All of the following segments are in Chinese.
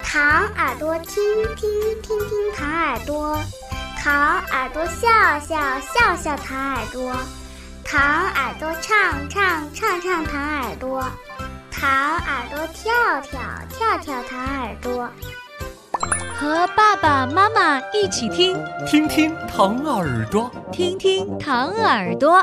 糖耳朵听听听听糖耳朵，糖耳朵笑笑笑笑糖耳朵，糖耳朵唱唱唱唱糖耳朵，糖耳朵跳跳跳跳糖耳朵。 和爸爸妈妈一起听， 听听糖耳朵， 听听糖耳朵。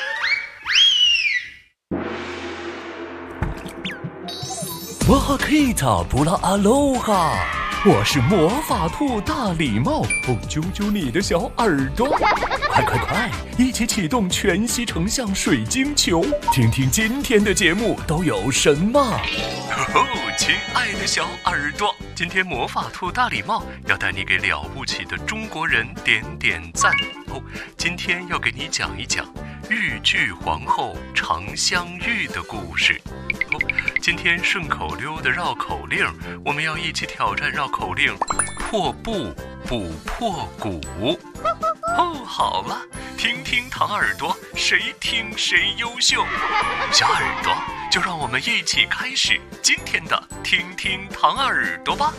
哇哈 Kita 布拉阿罗哈，我是魔法兔大礼帽，揪揪你的小耳朵，快快快，一起启动全息成像水晶球，听听今天的节目都有什么。亲爱的小耳朵，今天魔法兔大礼帽要带你给了不起的中国人点点赞哦。今天要给你讲一讲豫剧皇后常香玉的故事。今天顺口溜的绕口令，我们要一起挑战绕口令破布补破鼓。好了，听听糖耳朵，谁听谁优秀。小耳朵，就让我们一起开始今天的听听糖耳朵吧。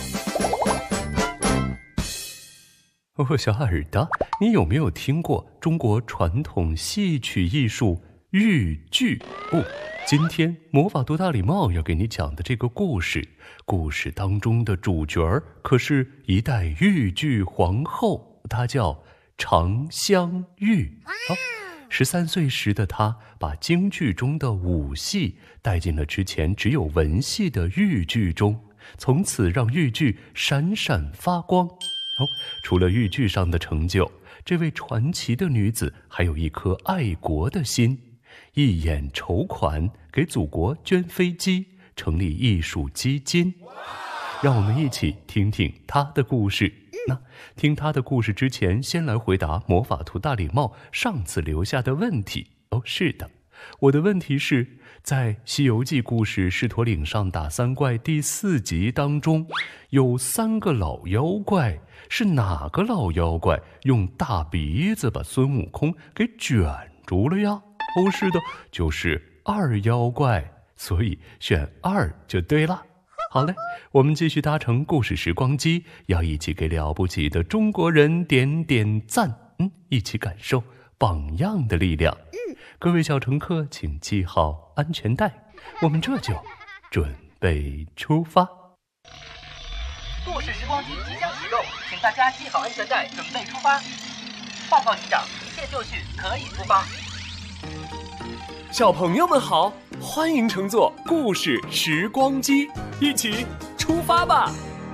小耳朵，你有没有听过中国传统戏曲艺术豫剧？今天魔法兔大礼帽要给你讲的这个故事当中的主角可是一代豫剧皇后，她叫常香玉。13岁时的她把京剧中的武戏带进了之前只有文戏的豫剧中，从此让豫剧闪闪发光。除了豫剧上的成就，这位传奇的女子还有一颗爱国的心，一眼筹款给祖国捐飞机，成立艺术基金。让我们一起听听她的故事。那听她的故事之前，先来回答魔法兔大礼帽上次留下的问题。是的，我的问题是，在《西游记》故事狮驼岭上打三怪第4集当中，有3个老妖怪，是哪个老妖怪用大鼻子把孙悟空给卷住了呀？是的，就是2妖怪，所以选2就对了。好嘞，我们继续搭乘故事时光机，要一起给了不起的中国人点点赞，一起感受榜样的力量。各位小乘客，请系好安全带，我们这就准备出发。 故事时光机即将启动，请大家系好安全带，准备出发。报告机长，一切就绪，可以出发。 小朋友们好，欢迎乘坐故事时光机，一起出发吧。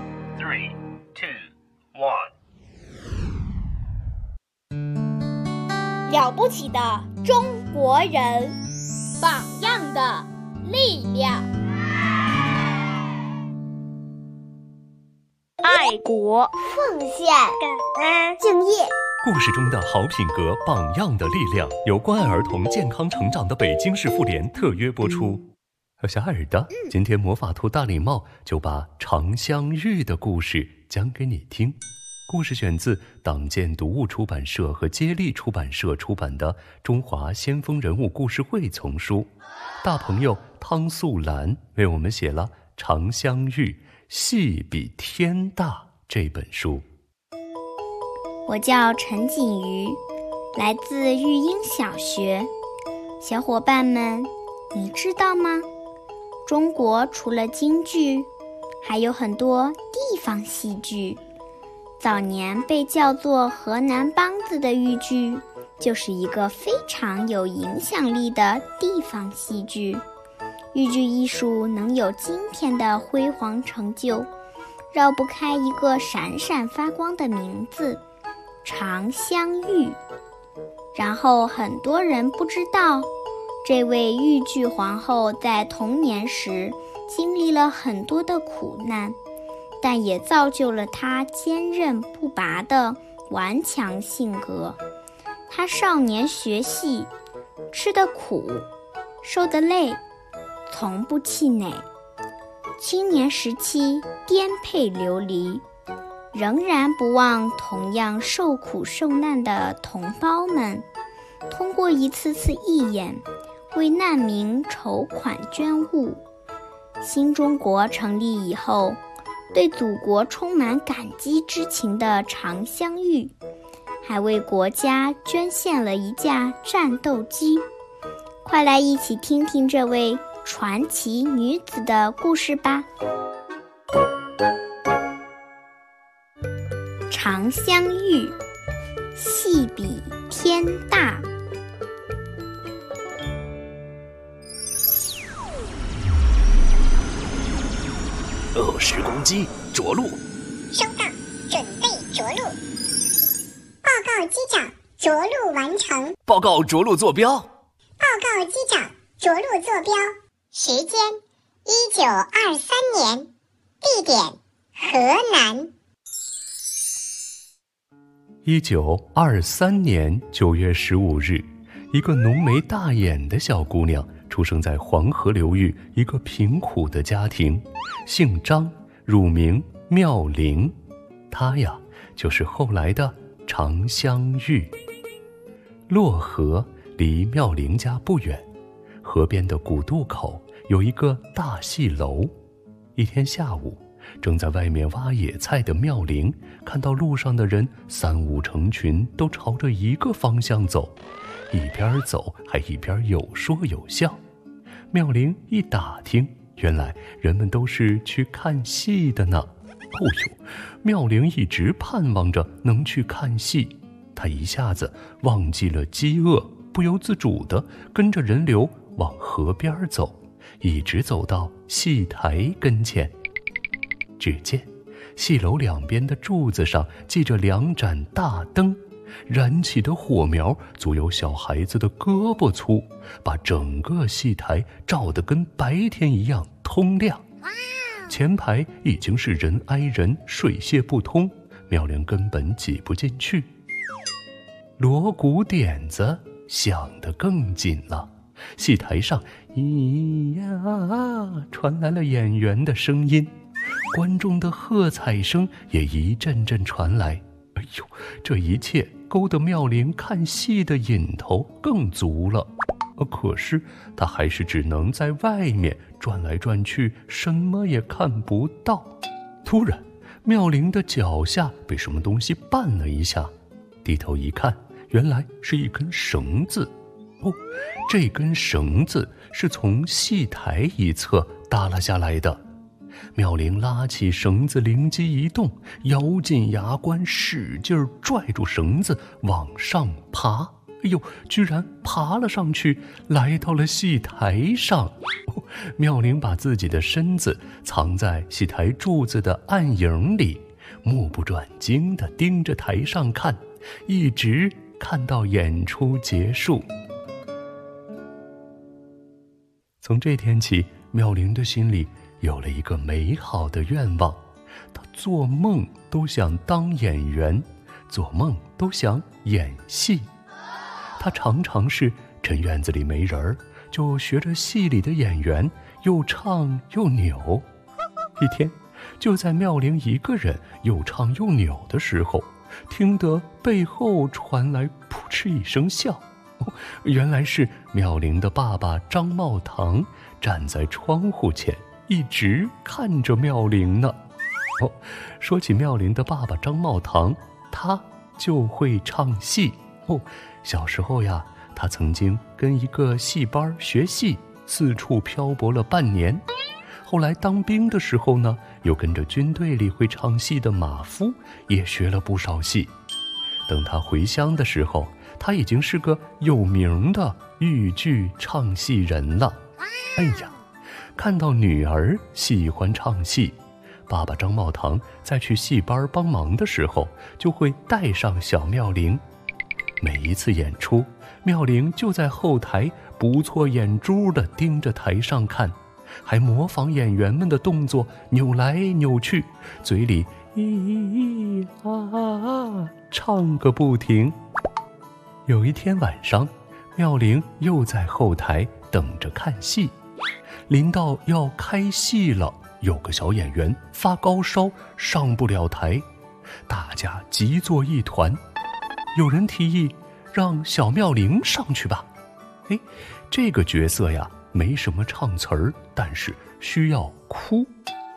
3、2、1。 了不起的中国人，榜样的力量。 爱国、 奉献、感恩、敬业。 故事中的好品格榜样的力量，由关爱儿童健康成长的北京市妇联特约播出。小耳朵，今天魔法兔大礼帽就把常香玉的故事讲给你听。故事选自党建读物出版社和接力出版社出版的《中华先锋人物故事会》丛书。大朋友汤素兰为我们写了《常香玉戏比天大》这本书。 我叫陈锦瑜，来自育英小学。小伙伴们，你知道吗？中国除了京剧，还有很多地方戏剧。早年被叫做河南梆子的豫剧，就是一个非常有影响力的地方戏剧。豫剧艺术能有今天的辉煌成就，绕不开一个闪闪发光的名字，常香玉。然后很多人不知道，这位豫剧皇后在童年时经历了很多的苦难，但也造就了她坚韧不拔的顽强性格。她少年学戏，吃得苦，受得累，从不气馁。青年时期颠沛流离，仍然不忘同样受苦受难的同胞们，通过一次次义演，为难民筹款捐物。新中国成立以后， 对祖国充满感激之情的常香玉，还为国家捐献了一架战斗机。快来一起听听这位传奇女子的故事吧。常香玉，细比天大。 时光机着陆。 收到，准备着陆。报告机长，着陆完成。 报告着陆坐标。 报告机长，着陆坐标。时间1923年，地点河南。 1923年9月15日，一个浓眉大眼的小姑娘出生在黄河流域一个贫苦的家庭，姓张，乳名妙龄。她呀，就是后来的常香玉。洛河离妙龄家不远，河边的古渡口有一个大戏楼。一天下午，正在外面挖野菜的妙龄看到路上的人三五成群，都朝着一个方向走，一边走还一边有说有笑。妙龄一打听，原来人们都是去看戏的呢。哦呦，妙龄一直盼望着能去看戏，她一下子忘记了饥饿，不由自主地跟着人流往河边走，一直走到戏台跟前。只见戏楼两边的柱子上系着2盏大灯，燃起的火苗足有小孩子的胳膊粗，把整个戏台照得跟白天一样通亮。前排已经是人挨人，水泄不通，妙龄根本挤不进去。锣鼓点子响得更紧了，戏台上咿呀传来了演员的声音，观众的喝彩声也一阵阵传来。哎呦，这一切勾得妙龄看戏的瘾头更足了。可是他还是只能在外面转来转去，什么也看不到。突然，妙龄的脚下被什么东西绊了一下，低头一看，原来是一根绳子。哦，这根绳子是从戏台一侧耷拉下来的。妙龄拉起绳子，灵机一动，咬紧牙关，使劲拽住绳子往上爬。哎呦，居然爬了上去，来到了戏台上。妙龄把自己的身子藏在戏台柱子的暗影里，目不转睛地盯着台上看，一直看到演出结束。从这天起，妙龄的心里有了一个美好的愿望，她做梦都想当演员，做梦都想演戏。她常常是趁院子里没人，就学着戏里的演员，又唱又扭。一天，就在妙龄一个人又唱又扭的时候，听得背后传来扑哧一声笑。原来是妙龄的爸爸张茂堂站在窗户前，一直看着妙龄呢。说起妙龄的爸爸张茂堂，他就会唱戏。小时候呀，他曾经跟一个戏班学戏，四处漂泊了半年。后来当兵的时候呢，又跟着军队里会唱戏的马夫也学了不少戏。等他回乡的时候，他已经是个有名的豫剧唱戏人了。哎呀，看到女儿喜欢唱戏，爸爸张茂堂在去戏班帮忙的时候，就会带上小妙龄。每一次演出，妙龄就在后台不错眼珠地盯着台上看，还模仿演员们的动作扭来扭去，嘴里咿啊唱个不停。有一天晚上，妙龄又在后台等着看戏，临到要开戏了，有个小演员发高烧上不了台，大家急作一团。有人提议让小妙龄上去吧。这个角色呀没什么唱词儿，但是需要哭。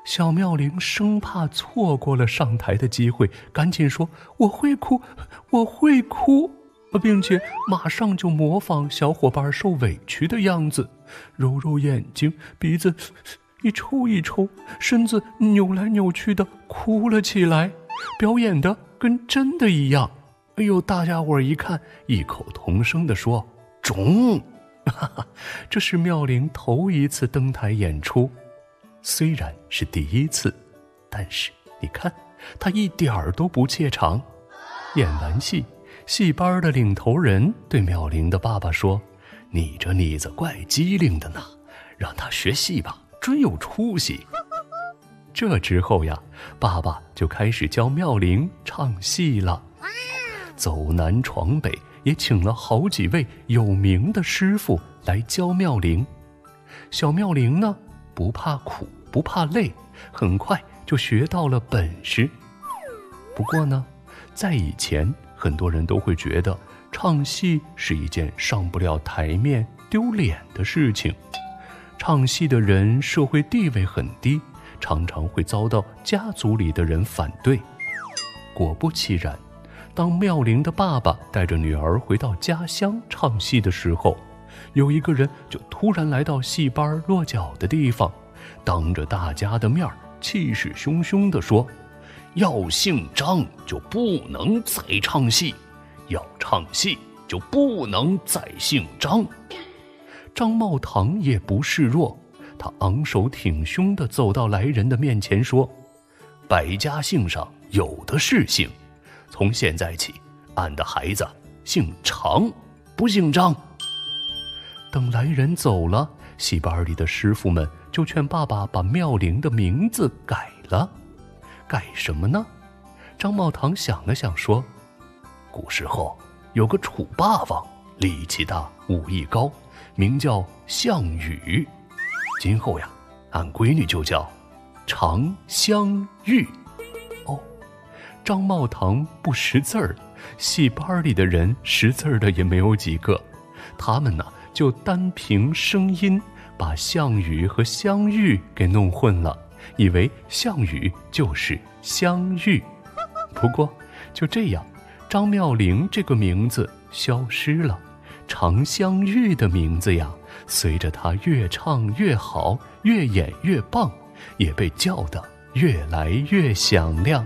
小妙龄生怕错过了上台的机会，赶紧说：“我会哭，我会哭。”并且马上就模仿小伙伴受委屈的样子，揉揉眼睛，鼻子一抽一抽，身子扭来扭去的哭了起来，表演的跟真的一样。哎呦，大家伙一看，异口同声地说：“中！”哈哈，这是妙龄头一次登台演出，虽然是第一次，但是你看，他一点儿都不怯场。演完戏，戏班的领头人对妙龄的爸爸说：“你这妮子怪机灵的呢，让他学戏吧，真有出息。”这之后呀，爸爸就开始教妙龄唱戏了，走南闯北，也请了好几位有名的师傅来教妙龄。小妙龄呢，不怕苦，不怕累，很快就学到了本事。不过呢，在以前，很多人都会觉得唱戏是一件上不了台面、丢脸的事情。唱戏的人社会地位很低，常常会遭到家族里的人反对。果不其然，当妙龄的爸爸带着女儿回到家乡唱戏的时候，有一个人就突然来到戏班落脚的地方，当着大家的面气势汹汹地说：“要姓张就不能再唱戏，要唱戏就不能再姓张。”张茂堂也不示弱，他昂首挺胸地走到来人的面前说：“百家姓上有的是姓，从现在起，俺的孩子姓常，不姓张。”等来人走了，戏班里的师傅们就劝爸爸把妙龄的名字改了。改什么呢？张茂堂想了想说：“古时候有个楚霸王，力气大，武艺高，名叫项羽。今后呀，俺闺女就叫常香玉。”哦，张茂堂不识字儿，戏班里的人识字儿的也没有几个，他们呢就单凭声音把项羽和香玉给弄混了，以为项羽就是香玉。不过就这样，张妙龄这个名字消失了，常香玉的名字呀，随着她越唱越好，越演越棒，也被叫得越来越响亮。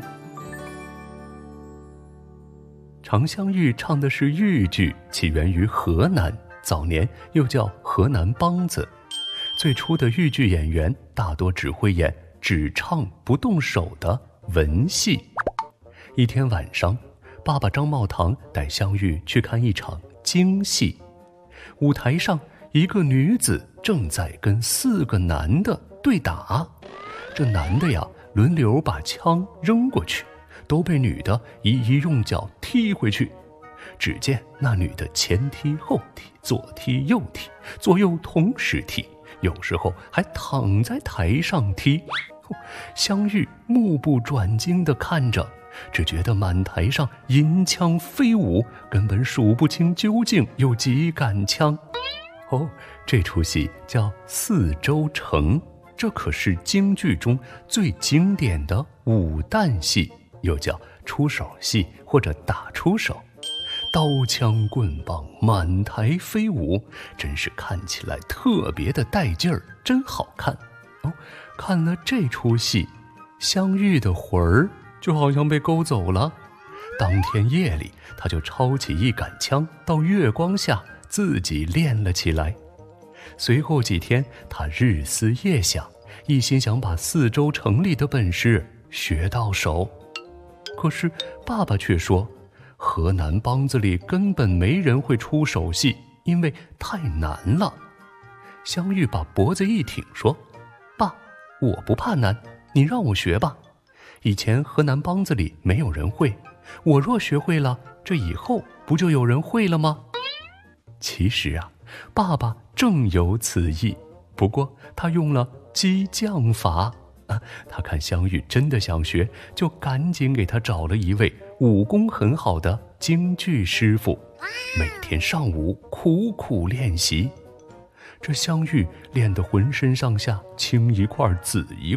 常香玉唱的是豫剧，起源于河南，早年又叫河南梆子。最初的豫剧演员大多只会演只唱不动手的文戏。一天晚上，爸爸张茂堂带香玉去看一场京戏。舞台上，一个女子正在跟4个男的对打，这男的呀轮流把枪扔过去，都被女的一一用脚踢回去。只见那女的前踢后踢，左踢右踢，左右同时踢，有时候还躺在台上踢。香玉目不转睛地看着，只觉得满台上银枪飞舞，根本数不清究竟有几杆枪。这出戏叫《四周城》，这可是京剧中最经典的武旦戏，又叫出手戏或者打出手。刀枪棍棒满台飞舞，真是看起来特别的带劲儿，真好看。看了这出戏，香玉的魂儿就好像被勾走了。当天夜里，他就抄起一杆枪，到月光下自己练了起来。随后几天，他日思夜想，一心想把4周城里的本事学到手。可是爸爸却说，河南梆子里根本没人会出手戏，因为太难了。香玉把脖子一挺说：“爸，我不怕难，你让我学吧。以前河南梆子里没有人会，我若学会了，这以后不就有人会了吗？”其实啊，爸爸正有此意，不过他用了激将法。他看香玉真的想学，就赶紧给他找了一位武功很好的京剧师傅，每天上午苦苦练习。这香玉练得浑身上下青一块紫一块，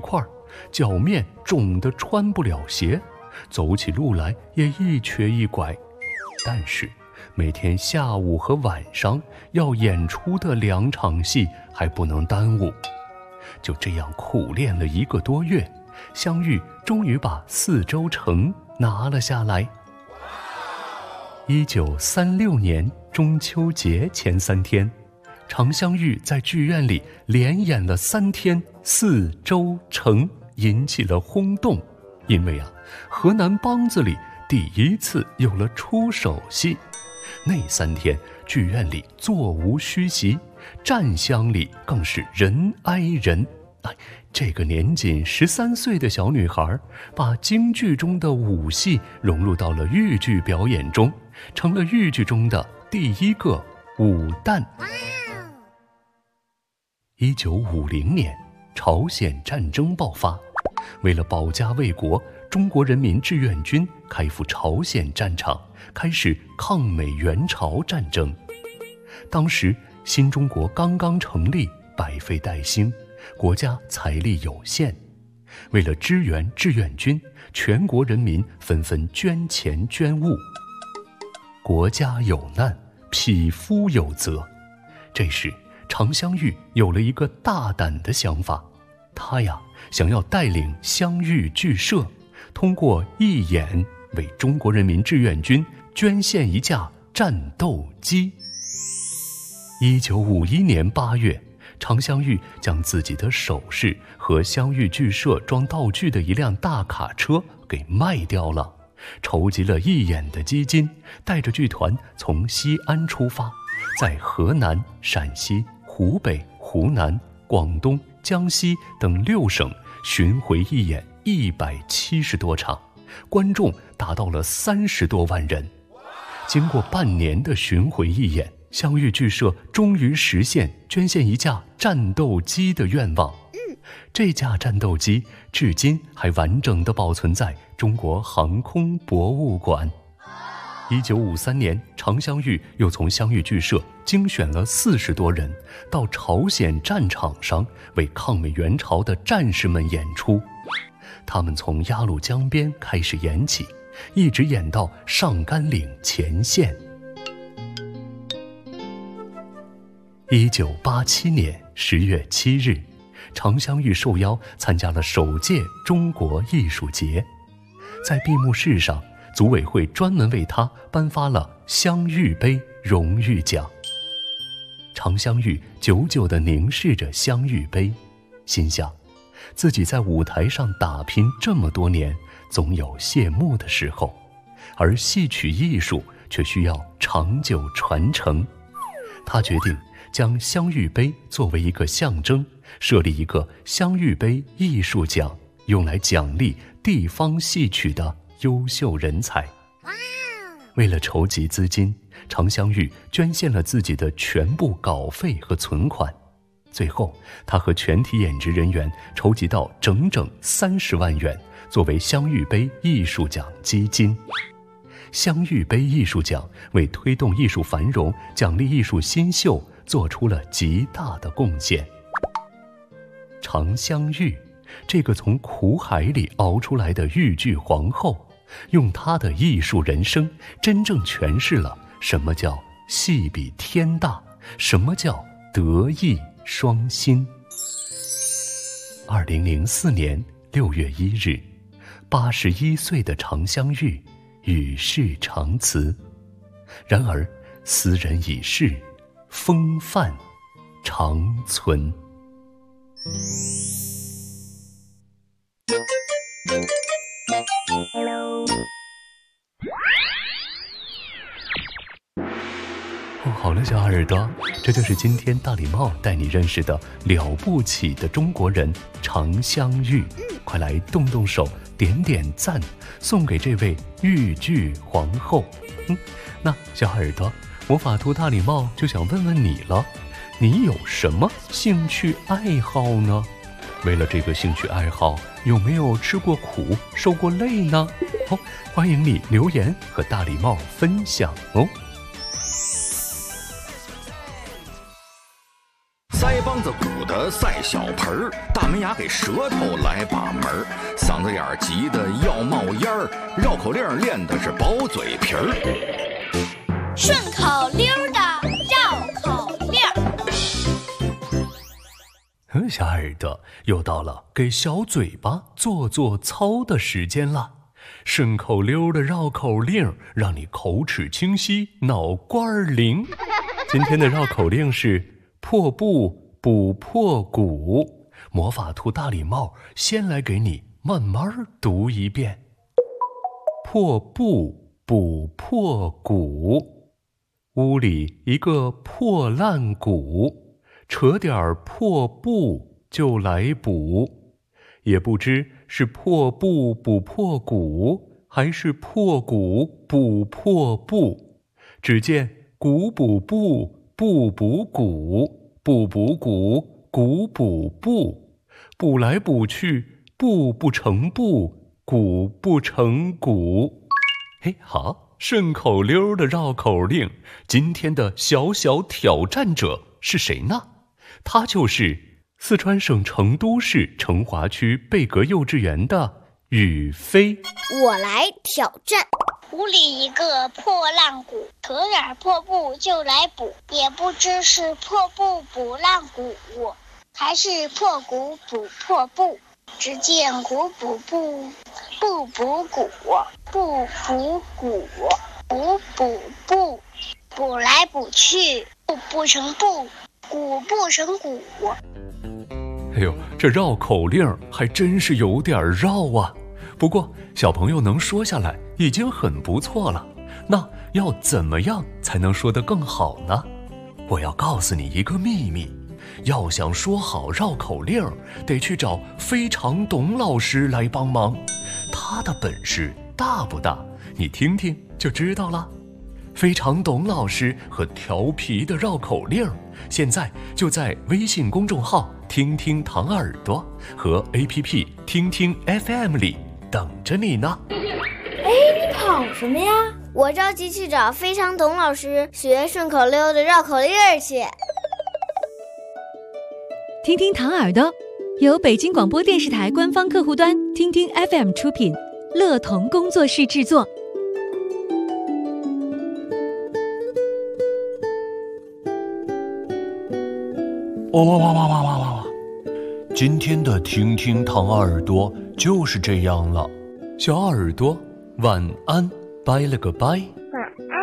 脚面肿得穿不了鞋，走起路来也一瘸一拐。但是每天下午和晚上要演出的2场戏还不能耽误。就这样苦练了1个多月，湘玉终于把4州城拿了下来。1936年中秋节前3天，常香玉在剧院里连演了3天4州城，引起了轰动。因为河南梆子里第一次有了出手戏。那3天剧院里座无虚席，站厢里更是人挨人。这个年仅13岁的小女孩，把京剧中的武戏融入到了豫剧表演中，成了豫剧中的第一个武旦。1950年，朝鲜战争爆发，为了保家卫国，中国人民志愿军开赴朝鲜战场，开始抗美援朝战争。当时新中国刚刚成立，百废待兴，国家财力有限，为了支援志愿军，全国人民纷纷捐钱捐物。国家有难，匹夫有责。这时常香玉有了一个大胆的想法，她想要带领湘豫剧社，通过义演为中国人民志愿军捐献一架战斗机。1951年8月，常香玉将自己的首饰和湘豫剧社装道具的一辆大卡车给卖掉了，筹集了义演的基金，带着剧团从西安出发，在河南、陕西、湖北、湖南、广东、江西等6省巡回义演170多场，观众达到了30多万人。经过半年的巡回义演，湘豫剧社终于实现捐献一架战斗机的愿望。这架战斗机至今还完整地保存在中国航空博物馆。1953年，常香玉又从湘豫剧社精选了40多人，到朝鲜战场上为抗美援朝的战士们演出。他们从鸭绿江边开始演起，一直演到上甘岭前线。1987年10月7日，常香玉受邀参加了首届中国艺术节。在闭幕式上，组委会专门为他颁发了湘玉杯荣誉奖。常香玉久久地凝视着湘玉杯，心想自己在舞台上打拼这么多年，总有谢幕的时候，而戏曲艺术却需要长久传承。他决定将湘玉杯作为一个象征，设立一个湘玉杯艺术奖，用来奖励地方戏曲的优秀人才。为了筹集资金，常香玉捐献了自己的全部稿费和存款。最后，他和全体演职人员筹集到整整30万元，作为湘玉杯艺术奖基金。湘玉杯艺术奖为推动艺术繁荣、奖励艺术新秀做出了极大的贡献。常香玉，这个从苦海里熬出来的豫剧皇后，用她的艺术人生，真正诠释了什么叫戏比天大，什么叫德艺双馨。2004年6月1日，81岁的常香玉与世长辞。然而斯人已逝，风范长存。好了，小耳朵，这就是今天大礼帽带你认识的了不起的中国人常香玉。快来动动手，点点赞，送给这位豫剧皇后。那小耳朵，魔法图大礼帽就想问问你了，你有什么兴趣爱好呢？为了这个兴趣爱好，有没有吃过苦、受过累呢？欢迎你留言和大礼帽分享哦。 腮帮子鼓的赛小盆儿，大门牙给舌头来把门儿，嗓子眼儿急得要冒烟儿，绕口令练的是薄嘴皮儿。 顺口溜的绕口令。 小耳朵，又到了给小嘴巴做操的时间了。顺口溜的绕口令，让你口齿清晰，脑瓜灵。今天的绕口令是破布补破鼓。魔法兔大礼帽先来给你慢慢读一遍。破布补破鼓，屋里一个破烂鼓，扯点破布就来补，也不知是破布补破鼓，还是破鼓补破布。只见鼓补布，布补鼓，布补鼓，鼓补布，补来补去，布不成布，鼓不成鼓。嘿，好，顺口溜的绕口令，今天的小挑战者是谁呢？他就是四川省成都市成华区贝格幼稚园的宇飞。 我来挑战。 屋里一个破烂鼓，扯点破布就来补，也不知是破布补烂鼓，还是破鼓补破布。只见鼓补布，布补鼓，布补鼓，鼓补布，补来补去，布不成布，鼓不成鼓。 哎呦，这绕口令还真是有点绕啊。不过小朋友能说下来已经很不错了，那要怎么样才能说得更好呢？我要告诉你一个秘密，要想说好绕口令，得去找非常董老师来帮忙。他的本事大不大？你听听就知道了。非常董老师和调皮的绕口令，现在就在微信公众号听听糖耳朵和 APP 听听 FM 里等着你呢。 你跑什么呀？我着急去找非常董老师学顺口溜的绕口令去。 听听糖耳朵由北京广播电视台官方客户端听听 FM 出品，乐童工作室制作。 哇！今天的听听糖耳朵就是这样了。小耳朵晚安，拜了个拜。 晚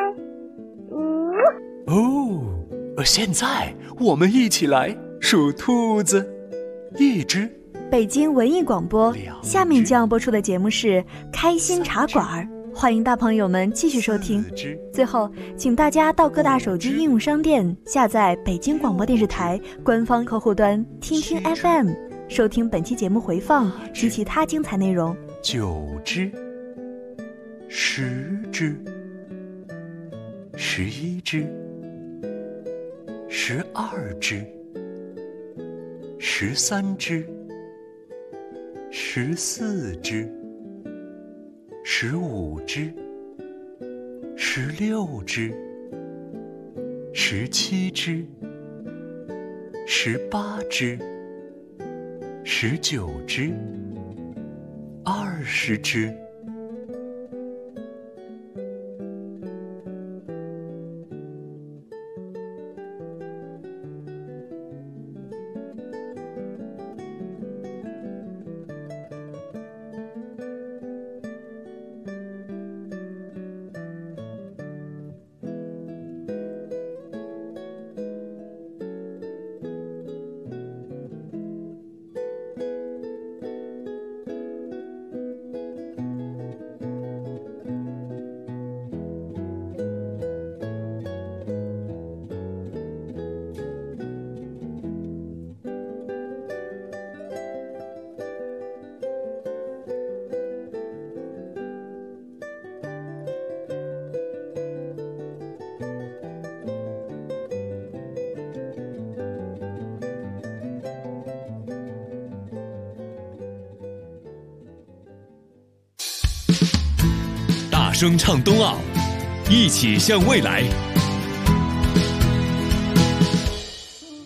安。 现在我们一起来数兔子。一只。 北京文艺广播，下面将要播出的节目是开心茶馆，欢迎大朋友们继续收听。最后请大家到各大手机应用商店下载北京广播电视台官方客户端听听 FM， 收听本期节目回放及其他精彩内容。 9只，10只，11只，12只，13只，14只，15只，16只，17只，18只，19只，20只。 大声唱冬奥，一起向未来。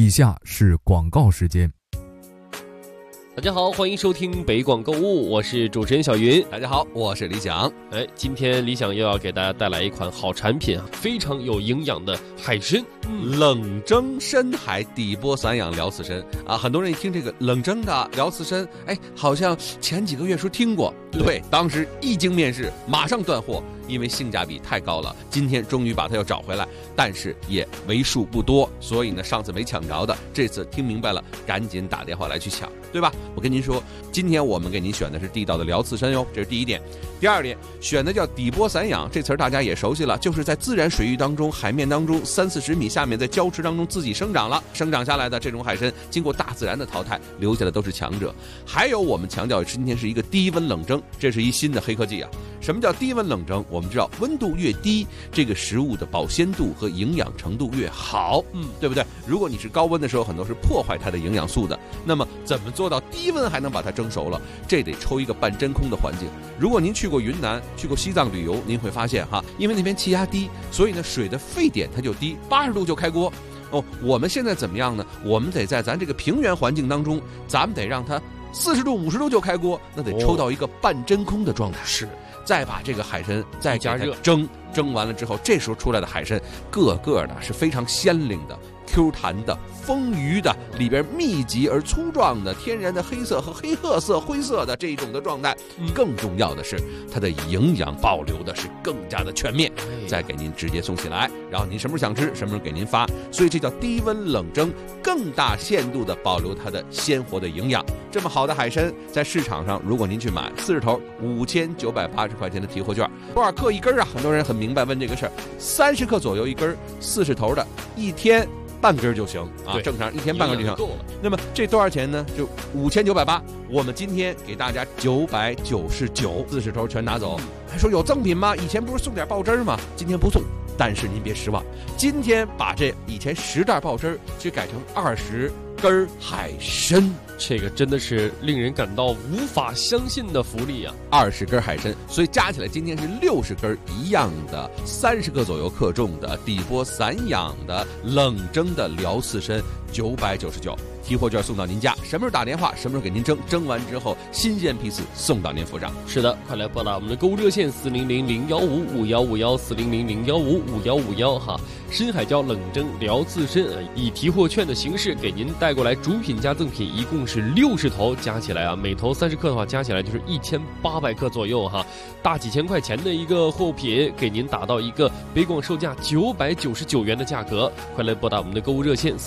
以下是广告时间。 大家好，欢迎收听北广购物，我是主持人小云。 大家好，我是李想。 今天李想又要给大家带来一款好产品啊，非常有营养的海参， 冷蒸深海底波散养辽刺参啊！很多人一听这个冷蒸的辽刺参，好像前几个月时候听过，对，当时一经面世，马上断货，因为性价比太高了。今天终于把它又找回来，但是也为数不多，所以呢，上次没抢着的，这次听明白了，赶紧打电话来去抢，对吧？我跟您说，今天我们给您选的是地道的辽刺参哟，这是第一点。第二点，选的叫底波散养，这词儿大家也熟悉了，就是在自然水域当中、海面当中30-40米下面，在礁池当中自己生长了，生长下来的这种海参，经过大自然的淘汰，留下的都是强者。还有我们强调今天是一个低温冷蒸，这是一新的黑科技啊。什么叫低温冷蒸？我们知道温度越低，这个食物的保鲜度和营养程度越好，对不对？如果你是高温的时候，很多是破坏它的营养素的。那么怎么做到低温还能把它蒸熟了？这得抽一个半真空的环境。如果您去过云南、去过西藏旅游，您会发现哈，因为那边气压低，所以呢水的沸点它就低，80度就开锅。我们现在怎么样呢？我们得在咱这个平原环境当中，咱们得让它40度、50度就开锅，那得抽到一个半真空的状态。 是。 再把这个海参再加热蒸完了之后，这时候出来的海参个个的是非常鲜灵的、Q 弹的、丰腴的，里边密集而粗壮的天然的黑色和黑褐色、灰色的这种的状态。更重要的是，它的营养保留的是更加的全面，再给您直接送起来，然后您什么时候想吃，什么时候给您发。所以这叫低温冷蒸，更大限度的保留它的鲜活的营养。这么好的海参，在市场上，如果您去买40头5980块钱的提货券，多少克一根啊？很多人很明白问这个事儿，30克左右一根，40头的，一天半根就行啊，正常一天半根就行。那么这多少钱呢？就5980，我们今天给大家999，40头全拿走。还说有赠品吗？以前不是送点爆汁吗？今天不送，但是您别失望，今天把这以前10袋爆汁去改成20根海参， 这个真的是令人感到无法相信的福利啊 ！20根海参，所以加起来今天是60根一样的，30克左右克重的底波散养的冷蒸的辽刺参，999。提货券送到您家，什么时候打电话，什么时候给您蒸，蒸完之后新鲜批次送到您府上。 是的，快来拨打我们的购物热线400-015-5151，400-015-5151哈。深海椒冷蒸辽刺参以提货券的形式给您带过来，主品加赠品一共是60头，加起来啊，每头30克的话，加起来就是1800克左右哈，大几千块钱的一个货品，给您打到一个北广售价999元的价格。快来拨打我们的购物热线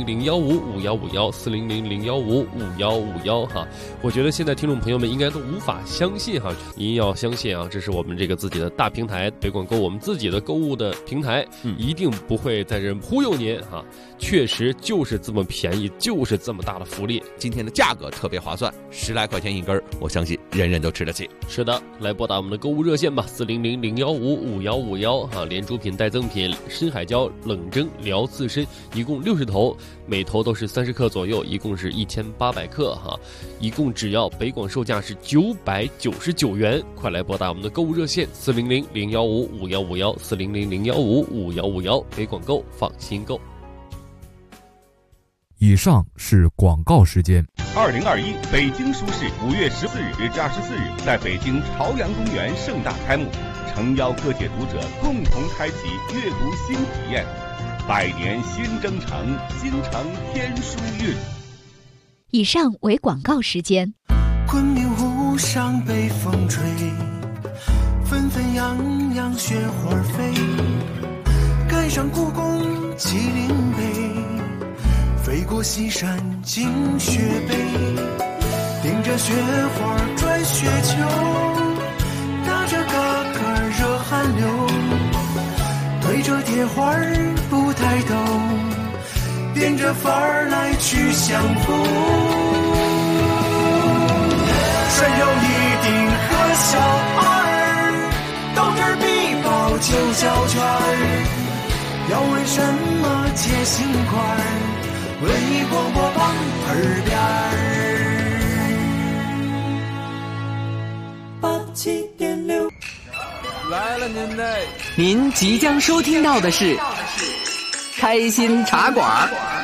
400-015-5151，400-015-5151哈。我觉得现在听众朋友们应该都无法相信哈，您要相信啊，这是我们这个自己的大平台北广购，我们自己的购物的平台，一定不会在这忽悠您哈，确实就是这么便宜，就是这么大的福利。 今天的价格特别划算，10来块钱一根，我相信人人都吃得起。 是的，来拨打我们的购物热线吧，400-015-5151哈，连主品带赠品，深海椒冷蒸辽刺参一共60头，每头都是30克左右，一共是1800克哈，一共只要北广售价是999元。快来拨打我们的购物热线400-015-5151，400-015-5151，北广购放心购。 以上是广告时间。 2021北京书市5月14日至24日在北京朝阳公园盛大开幕，诚邀各界读者共同开启阅读新体验。百年新征程，京城天书韵。 以上为广告时间。 昆明湖上北风吹，纷纷扬扬雪花飞，赶上故宫麒麟碑，飞过西山进雪北，顶着雪花转雪球，打着嘎嘎热汗流，对着铁花不抬头，变着法儿来去相逢。山有一顶和小二，到这儿必报9角圈儿，要问什么接心块儿，文艺广播榜耳边87.6。 来了您嘞！您即将收听到的是开心茶馆。